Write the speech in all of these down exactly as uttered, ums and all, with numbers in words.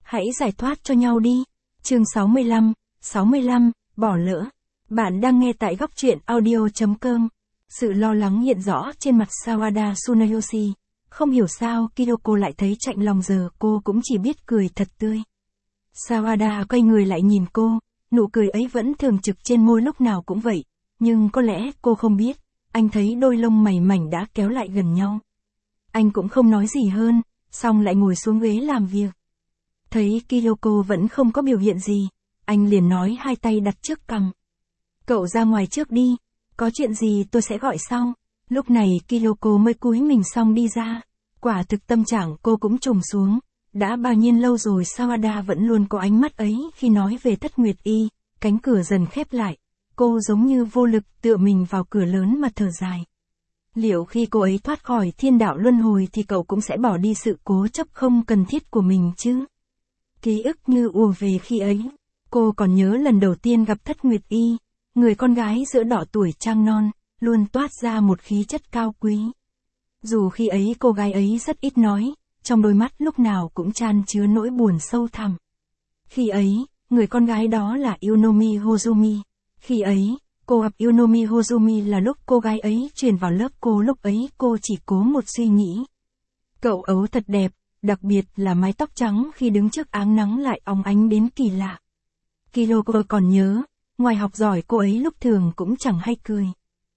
Hãy giải thoát cho nhau đi. Chương sáu mươi lăm, sáu mươi lăm, bỏ lỡ. Bạn đang nghe tại góc truyện audio chấm com. Sự lo lắng hiện rõ trên mặt Sawada Tsunayoshi. Không hiểu sao Kyoko lại thấy chạnh lòng, giờ cô cũng chỉ biết cười thật tươi. Sawada quay người lại nhìn cô, nụ cười ấy vẫn thường trực trên môi lúc nào cũng vậy. Nhưng có lẽ cô không biết, anh thấy đôi lông mày mảnh đã kéo lại gần nhau. Anh cũng không nói gì hơn, xong lại ngồi xuống ghế làm việc. Thấy Kyoko vẫn không có biểu hiện gì, anh liền nói, hai tay đặt trước cằm. Cậu ra ngoài trước đi, có chuyện gì tôi sẽ gọi sau. Lúc này Kyoko mới cúi mình xong đi ra. Quả thực tâm trạng cô cũng trùng xuống. Đã bao nhiêu lâu rồi Sawada vẫn luôn có ánh mắt ấy khi nói về Thất Nguyệt Y. Cánh cửa dần khép lại. Cô giống như vô lực tựa mình vào cửa lớn mà thở dài. Liệu khi cô ấy thoát khỏi thiên đạo luân hồi thì cậu cũng sẽ bỏ đi sự cố chấp không cần thiết của mình chứ? Ký ức như ùa về khi ấy. Cô còn nhớ lần đầu tiên gặp Thất Nguyệt Y. Người con gái giữa đỏ tuổi trăng non, luôn toát ra một khí chất cao quý. Dù khi ấy cô gái ấy rất ít nói, trong đôi mắt lúc nào cũng chan chứa nỗi buồn sâu thẳm. Khi ấy, người con gái đó là Yunomi Hozumi. Khi ấy, cô gặp Yunomi Hozumi là lúc cô gái ấy chuyển vào lớp cô, lúc ấy cô chỉ cố một suy nghĩ. Cậu ấu thật đẹp, đặc biệt là mái tóc trắng khi đứng trước áng nắng lại óng ánh đến kỳ lạ. Kyoko còn nhớ, ngoài học giỏi cô ấy lúc thường cũng chẳng hay cười.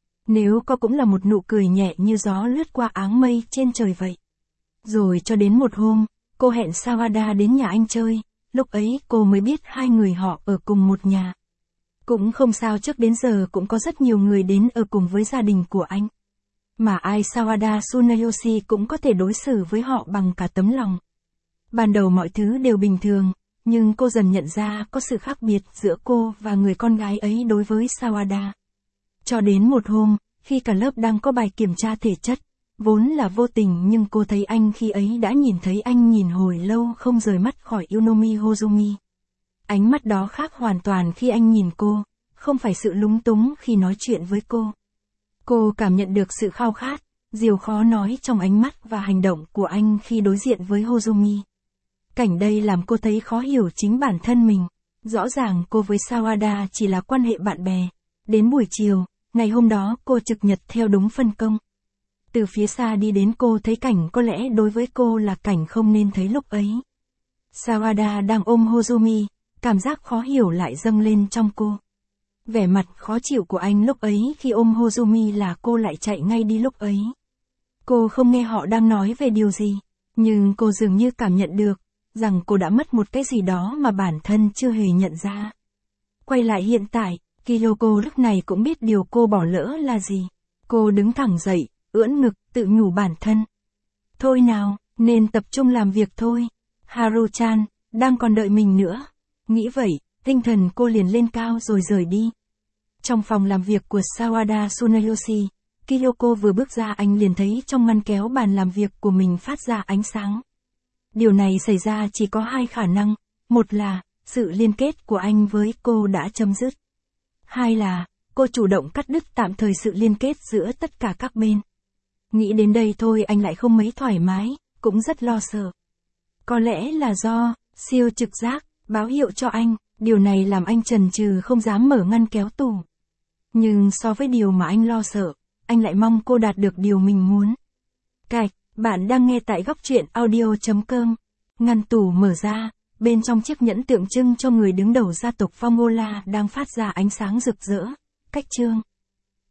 Nếu có cũng là một nụ cười nhẹ như gió lướt qua áng mây trên trời vậy. Rồi cho đến một hôm, cô hẹn Sawada đến nhà anh chơi, lúc ấy cô mới biết hai người họ ở cùng một nhà. Cũng không sao, trước đến giờ cũng có rất nhiều người đến ở cùng với gia đình của anh. Mà ai Sawada Tsunayoshi cũng có thể đối xử với họ bằng cả tấm lòng. Ban đầu mọi thứ đều bình thường, nhưng cô dần nhận ra có sự khác biệt giữa cô và người con gái ấy đối với Sawada. Cho đến một hôm, khi cả lớp đang có bài kiểm tra thể chất, vốn là vô tình nhưng cô thấy anh khi ấy đã nhìn thấy anh nhìn hồi lâu không rời mắt khỏi Yunomi Hozumi. Ánh mắt đó khác hoàn toàn khi anh nhìn cô, không phải sự lúng túng khi nói chuyện với cô. Cô cảm nhận được sự khao khát, điều khó nói trong ánh mắt và hành động của anh khi đối diện với Hozumi. Cảnh đây làm cô thấy khó hiểu chính bản thân mình. Rõ ràng cô với Sawada chỉ là quan hệ bạn bè. Đến buổi chiều, ngày hôm đó cô trực nhật theo đúng phân công. Từ phía xa đi đến, cô thấy cảnh có lẽ đối với cô là cảnh không nên thấy lúc ấy. Sawada đang ôm Hozumi, cảm giác khó hiểu lại dâng lên trong cô. Vẻ mặt khó chịu của anh lúc ấy khi ôm Hozumi là cô lại chạy ngay đi lúc ấy. Cô không nghe họ đang nói về điều gì, nhưng cô dường như cảm nhận được rằng cô đã mất một cái gì đó mà bản thân chưa hề nhận ra. Quay lại hiện tại, Kyoko lúc này cũng biết điều cô bỏ lỡ là gì. Cô đứng thẳng dậy, ưỡn ngực, tự nhủ bản thân. Thôi nào, nên tập trung làm việc thôi. Haru-chan, đang còn đợi mình nữa. Nghĩ vậy, tinh thần cô liền lên cao rồi rời đi. Trong phòng làm việc của Sawada Tsunayoshi, Kyoko vừa bước ra anh liền thấy trong ngăn kéo bàn làm việc của mình phát ra ánh sáng. Điều này xảy ra chỉ có hai khả năng, một là, sự liên kết của anh với cô đã chấm dứt. Hai là, cô chủ động cắt đứt tạm thời sự liên kết giữa tất cả các bên. Nghĩ đến đây thôi anh lại không mấy thoải mái, cũng rất lo sợ. Có lẽ là do, siêu trực giác, báo hiệu cho anh, điều này làm anh chần chừ không dám mở ngăn kéo tủ. Nhưng so với điều mà anh lo sợ, anh lại mong cô đạt được điều mình muốn. Cạch, bạn đang nghe tại góc truyện audio chấm com. Ngăn tủ mở ra, bên trong chiếc nhẫn tượng trưng cho người đứng đầu gia tộc Phong Ola đang phát ra ánh sáng rực rỡ. Cách chương